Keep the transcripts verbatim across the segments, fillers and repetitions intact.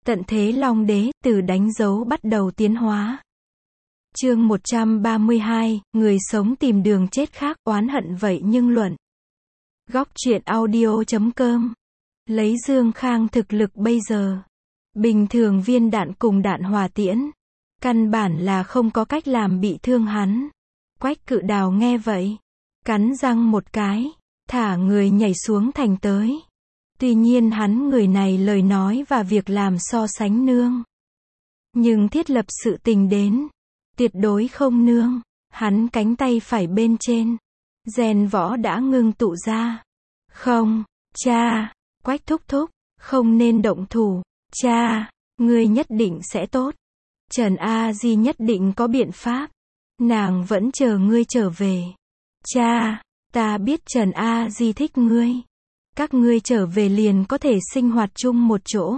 Tận thế Long Đế, từ đánh dấu bắt đầu tiến hóa. Chương một trăm ba mươi hai, người sống tìm đường chết khác, oán hận vậy nhưng luận. Góc truyện audio chấm com. Lấy Dương Khang thực lực bây giờ, bình thường viên đạn cùng đạn hỏa tiễn, căn bản là không có cách làm bị thương hắn. Quách Cự Đào nghe vậy, cắn răng một cái, thả người nhảy xuống thành tới. Tuy nhiên hắn người này lời nói và việc làm so sánh nương, nhưng thiết lập sự tình đến, tuyệt đối không nương. Hắn cánh tay phải bên trên, rèn võ đã ngưng tụ ra. Không, cha, Quách thúc thúc, không nên động thủ. Cha, ngươi nhất định sẽ tốt. Trần A Di nhất định có biện pháp. Nàng vẫn chờ ngươi trở về. Cha, ta biết Trần A Di thích ngươi. Các ngươi trở về liền có thể sinh hoạt chung một chỗ.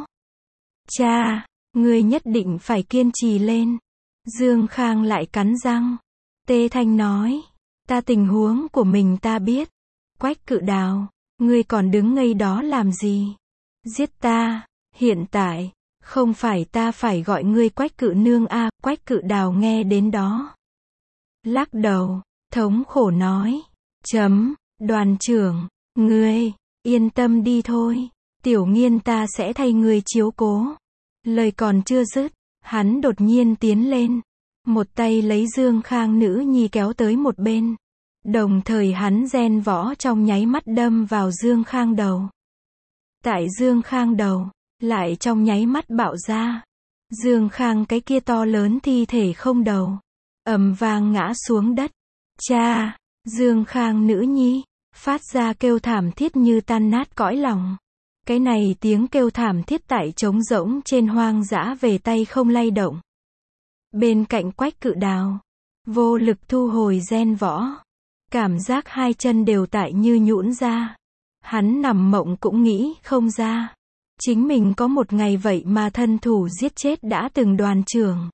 Cha, ngươi nhất định phải kiên trì lên. Dương Khang lại cắn răng. Tê Thanh nói, ta tình huống của mình ta biết. Quách Cự Đào, ngươi còn đứng ngây đó làm gì? Giết ta, hiện tại, không phải ta phải gọi ngươi Quách Cự Nương a. À, Quách Cự Đào nghe đến đó, lắc đầu, thống khổ nói, chấm, đoàn trưởng, ngươi, yên tâm đi thôi, Tiểu Nghiên ta sẽ thay ngươi chiếu cố. Lời còn chưa dứt, hắn đột nhiên tiến lên, một tay lấy Dương Khang nữ nhi kéo tới một bên. Đồng thời hắn rèn võ trong nháy mắt đâm vào Dương Khang đầu. Tại Dương Khang đầu, lại trong nháy mắt bạo ra. Dương Khang cái kia to lớn thi thể không đầu, ầm vang ngã xuống đất. Cha, Dương Khang nữ nhi, phát ra kêu thảm thiết như tan nát cõi lòng. Cái này tiếng kêu thảm thiết tại trống rỗng trên hoang dã về tay không lay động. Bên cạnh Quách Cự Đào, vô lực thu hồi rèn võ. Cảm giác hai chân đều tại như nhũn ra. Hắn nằm mộng cũng nghĩ không ra. Chính mình có một ngày vậy mà thân thủ giết chết đã từng đoàn trưởng.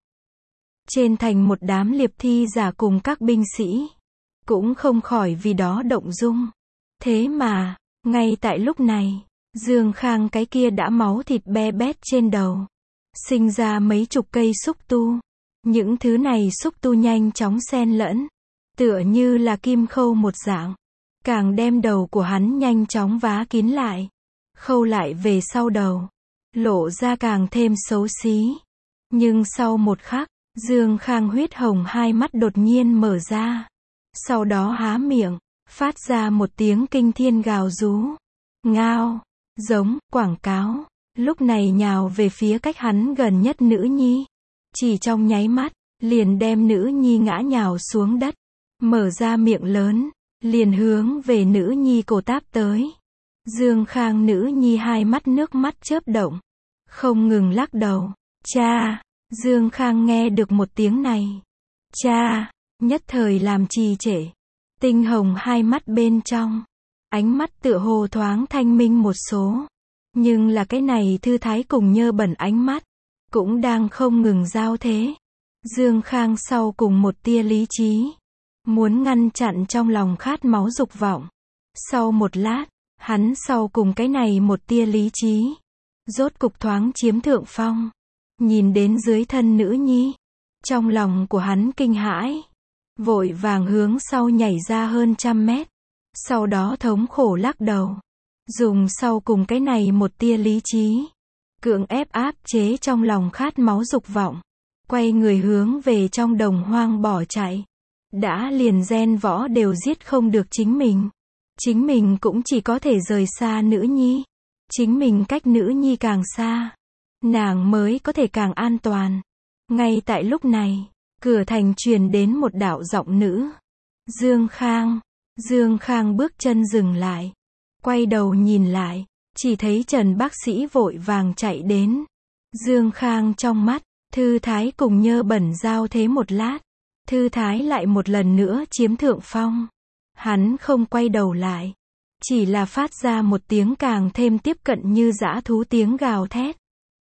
Trên thành một đám liệp thi giả cùng các binh sĩ, cũng không khỏi vì đó động dung. Thế mà, ngay tại lúc này, Dương Khang cái kia đã máu thịt be bét trên đầu, sinh ra mấy chục cây xúc tu. Những thứ này xúc tu nhanh chóng xen lẫn, tựa như là kim khâu một dạng, càng đem đầu của hắn nhanh chóng vá kín lại. Khâu lại về sau đầu, lộ ra càng thêm xấu xí. Nhưng sau một khắc, Dương Khang huyết hồng hai mắt đột nhiên mở ra. Sau đó há miệng, phát ra một tiếng kinh thiên gào rú. Ngao, giống, quảng cáo, lúc này nhào về phía cách hắn gần nhất nữ nhi. Chỉ trong nháy mắt, liền đem nữ nhi ngã nhào xuống đất. Mở ra miệng lớn, liền hướng về nữ nhi cổ táp tới. Dương Khang nữ nhi hai mắt nước mắt chớp động, không ngừng lắc đầu. Cha, Dương Khang nghe được một tiếng này. Cha, nhất thời làm trì trệ. Tinh hồng hai mắt bên trong, ánh mắt tựa hồ thoáng thanh minh một số. Nhưng là cái này thư thái cùng nhơ bẩn ánh mắt, cũng đang không ngừng giao thế. Dương Khang sau cùng một tia lý trí, muốn ngăn chặn trong lòng khát máu dục vọng. Sau một lát, hắn sau cùng cái này một tia lý trí, rốt cục thoáng chiếm thượng phong. Nhìn đến dưới thân nữ nhi, trong lòng của hắn kinh hãi, vội vàng hướng sau nhảy ra hơn trăm mét. Sau đó thống khổ lắc đầu, dùng sau cùng cái này một tia lý trí, cưỡng ép áp chế trong lòng khát máu dục vọng, quay người hướng về trong đồng hoang bỏ chạy. Đã liền rèn võ đều giết không được chính mình, chính mình cũng chỉ có thể rời xa nữ nhi. Chính mình cách nữ nhi càng xa, nàng mới có thể càng an toàn. Ngay tại lúc này, cửa thành truyền đến một đạo giọng nữ. Dương Khang. Dương Khang bước chân dừng lại, quay đầu nhìn lại, chỉ thấy Trần bác sĩ vội vàng chạy đến. Dương Khang trong mắt, thư thái cùng nhơ bẩn giao thế một lát. Thư thái lại một lần nữa chiếm thượng phong. Hắn không quay đầu lại, chỉ là phát ra một tiếng càng thêm tiếp cận như dã thú tiếng gào thét.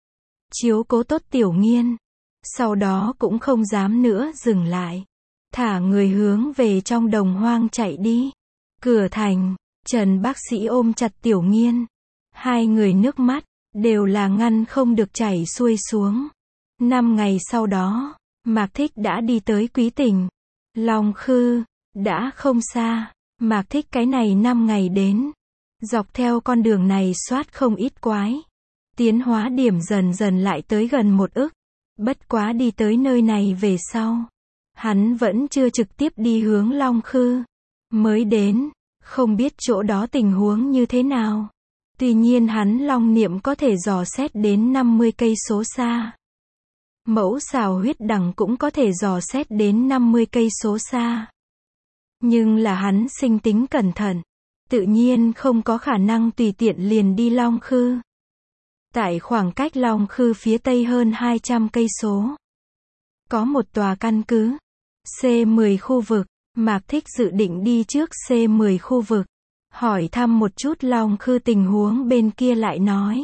Chiếu cố tốt Tiểu Nghiên. Sau đó cũng không dám nữa dừng lại, thả người hướng về trong đồng hoang chạy đi. Cửa thành, Trần bác sĩ ôm chặt Tiểu Nghiên. Hai người nước mắt, đều là ngăn không được chảy xuôi xuống. Năm ngày sau đó, Mạc Thích đã đi tới Quý Tỉnh. Long Khư, đã không xa. Mạc Thích cái này năm ngày đến. Dọc theo con đường này soát không ít quái. Tiến hóa điểm dần dần lại tới gần một ức. Bất quá đi tới nơi này về sau. Hắn vẫn chưa trực tiếp đi hướng Long Khư. Mới đến, không biết chỗ đó tình huống như thế nào. Tuy nhiên hắn long niệm có thể dò xét đến năm mươi cây số xa. Mẫu xào huyết đằng cũng có thể dò xét đến năm mươi cây số xa. Nhưng là hắn sinh tính cẩn thận. Tự nhiên không có khả năng tùy tiện liền đi Long Khư. Tại khoảng cách Long Khư phía tây hơn hai trăm cây số. Có một tòa căn cứ. C mười khu vực. Mạc Thích dự định đi trước C mười khu vực. Hỏi thăm một chút Long Khư tình huống bên kia lại nói.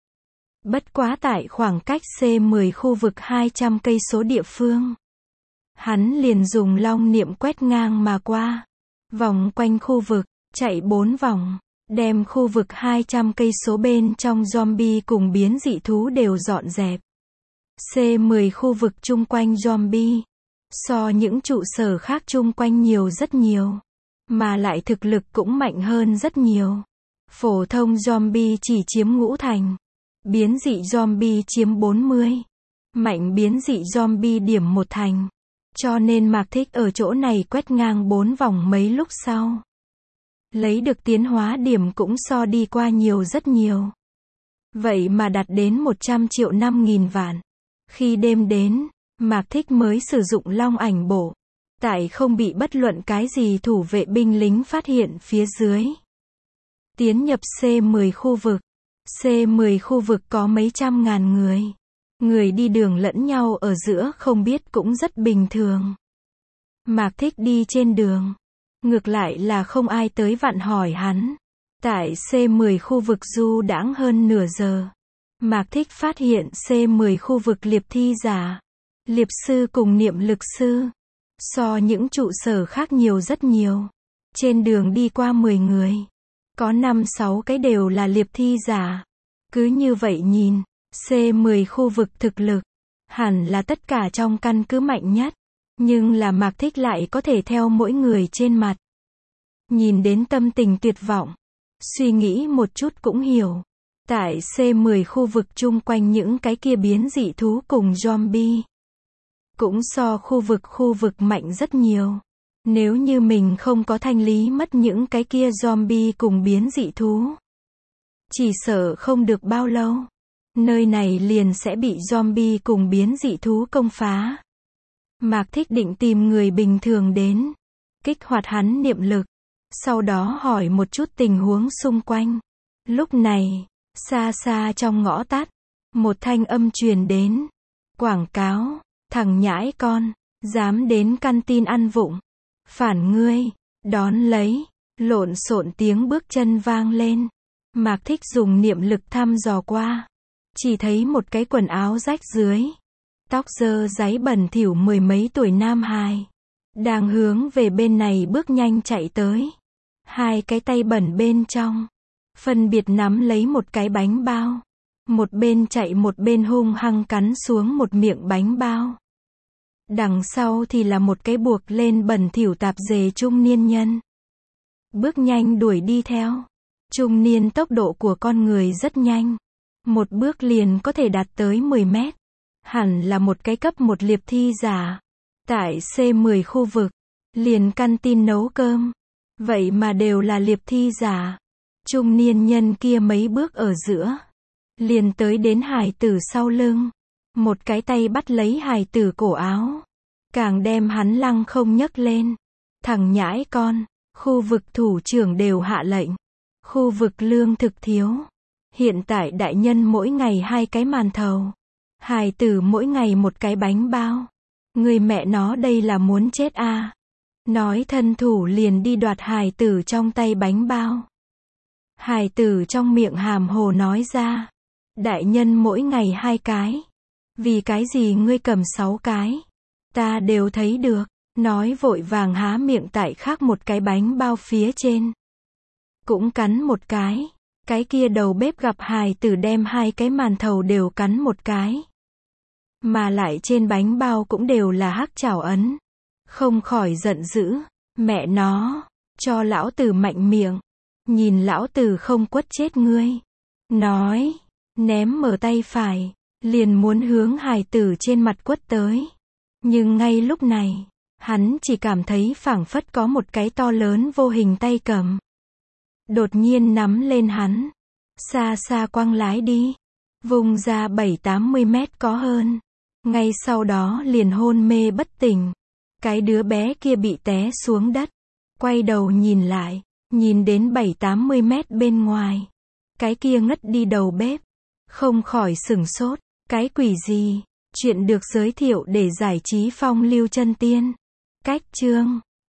Bất quá tại khoảng cách C mười khu vực hai trăm cây số địa phương. Hắn liền dùng long niệm quét ngang mà qua. Vòng quanh khu vực, chạy bốn vòng. Đem khu vực hai trăm cây số bên trong zombie cùng biến dị thú đều dọn dẹp. C mười khu vực chung quanh zombie. So những trụ sở khác chung quanh nhiều rất nhiều. Mà lại thực lực cũng mạnh hơn rất nhiều. Phổ thông zombie chỉ chiếm ngũ thành. Biến dị zombie chiếm bốn mươi. Mạnh biến dị zombie điểm một thành. Cho nên Mạc Thích ở chỗ này quét ngang bốn vòng mấy lúc sau. Lấy được tiến hóa điểm cũng so đi qua nhiều rất nhiều. Vậy mà đạt đến một trăm triệu năm nghìn vạn. Khi đêm đến, Mạc Thích mới sử dụng long ảnh bổ. Tại không bị bất luận cái gì thủ vệ binh lính phát hiện phía dưới. Tiến nhập C mười khu vực. C mười khu vực có mấy trăm ngàn người. Người đi đường lẫn nhau ở giữa không biết cũng rất bình thường. Mạc Thích đi trên đường. Ngược lại là không ai tới vặn hỏi hắn. Tại C mười khu vực du đãng hơn nửa giờ. Mạc Thích phát hiện C mười khu vực liệp thi giả. Liệp sư cùng niệm lực sư. So những trụ sở khác nhiều rất nhiều. Trên đường đi qua mười người. Có năm sáu cái đều là liệp thi giả. Cứ như vậy nhìn, C mười khu vực thực lực. Hẳn là tất cả trong căn cứ mạnh nhất. Nhưng là Mạc Thích lại có thể theo mỗi người trên mặt. Nhìn đến tâm tình tuyệt vọng. Suy nghĩ một chút cũng hiểu. Tại C mười khu vực chung quanh những cái kia biến dị thú cùng zombie. Cũng so khu vực khu vực mạnh rất nhiều. Nếu như mình không có thanh lý mất những cái kia zombie cùng biến dị thú. Chỉ sợ không được bao lâu. Nơi này liền sẽ bị zombie cùng biến dị thú công phá. Mạc Thích định tìm người bình thường đến. Kích hoạt hắn niệm lực. Sau đó hỏi một chút tình huống xung quanh. Lúc này, xa xa trong ngõ tắt. Một thanh âm truyền đến. Quảng cáo. Thằng nhãi con. Dám đến căn tin ăn vụng. Phản ngươi. Đón lấy. Lộn xộn tiếng bước chân vang lên. Mạc Thích dùng niệm lực thăm dò qua. Chỉ thấy một cái quần áo rách dưới. Tóc dơ dáy bẩn thỉu mười mấy tuổi nam hài. Đang hướng về bên này bước nhanh chạy tới. Hai cái tay bẩn bên trong. Phân biệt nắm lấy một cái bánh bao. Một bên chạy một bên hung hăng cắn xuống một miệng bánh bao. Đằng sau thì là một cái buộc lên bẩn thỉu tạp dề trung niên nhân. Bước nhanh đuổi đi theo. Trung niên tốc độ của con người rất nhanh. Một bước liền có thể đạt tới mười mét. Hẳn là một cái cấp một liệp thi giả. Tại C mười khu vực. Liền căn tin nấu cơm. Vậy mà đều là liệp thi giả. Trung niên nhân kia mấy bước ở giữa. Liền tới đến hải tử sau lưng. Một cái tay bắt lấy hải tử cổ áo. Càng đem hắn lăng không nhấc lên. Thằng nhãi con. Khu vực thủ trưởng đều hạ lệnh. Khu vực lương thực thiếu. Hiện tại đại nhân mỗi ngày hai cái màn thầu. Hài tử mỗi ngày một cái bánh bao. Người mẹ nó đây là muốn chết à. Nói thân thủ liền đi đoạt hài tử trong tay bánh bao. Hài tử trong miệng hàm hồ nói ra. Đại nhân mỗi ngày hai cái. Vì cái gì ngươi cầm sáu cái. Ta đều thấy được. Nói vội vàng há miệng tại khác một cái bánh bao phía trên. Cũng cắn một cái. Cái kia đầu bếp gặp hài tử đem hai cái màn thầu đều cắn một cái. Mà lại trên bánh bao cũng đều là hắc chảo ấn. Không khỏi giận dữ. Mẹ nó, cho lão tử mạnh miệng. Nhìn lão tử không quất chết ngươi. Nói, ném mở tay phải, liền muốn hướng hài tử trên mặt quất tới. Nhưng ngay lúc này, hắn chỉ cảm thấy phảng phất có một cái to lớn vô hình tay cầm. Đột nhiên nắm lên hắn. Xa xa quăng lái đi. Vùng ra bảy tám mươi mét có hơn. Ngay sau đó liền hôn mê bất tỉnh. Cái đứa bé kia bị té xuống đất. Quay đầu nhìn lại. Nhìn đến bảy tám mươi mét bên ngoài. Cái kia ngất đi đầu bếp. Không khỏi sửng sốt. Cái quỷ gì? Chuyện được giới thiệu để giải trí phong lưu chân tiên. Cách chương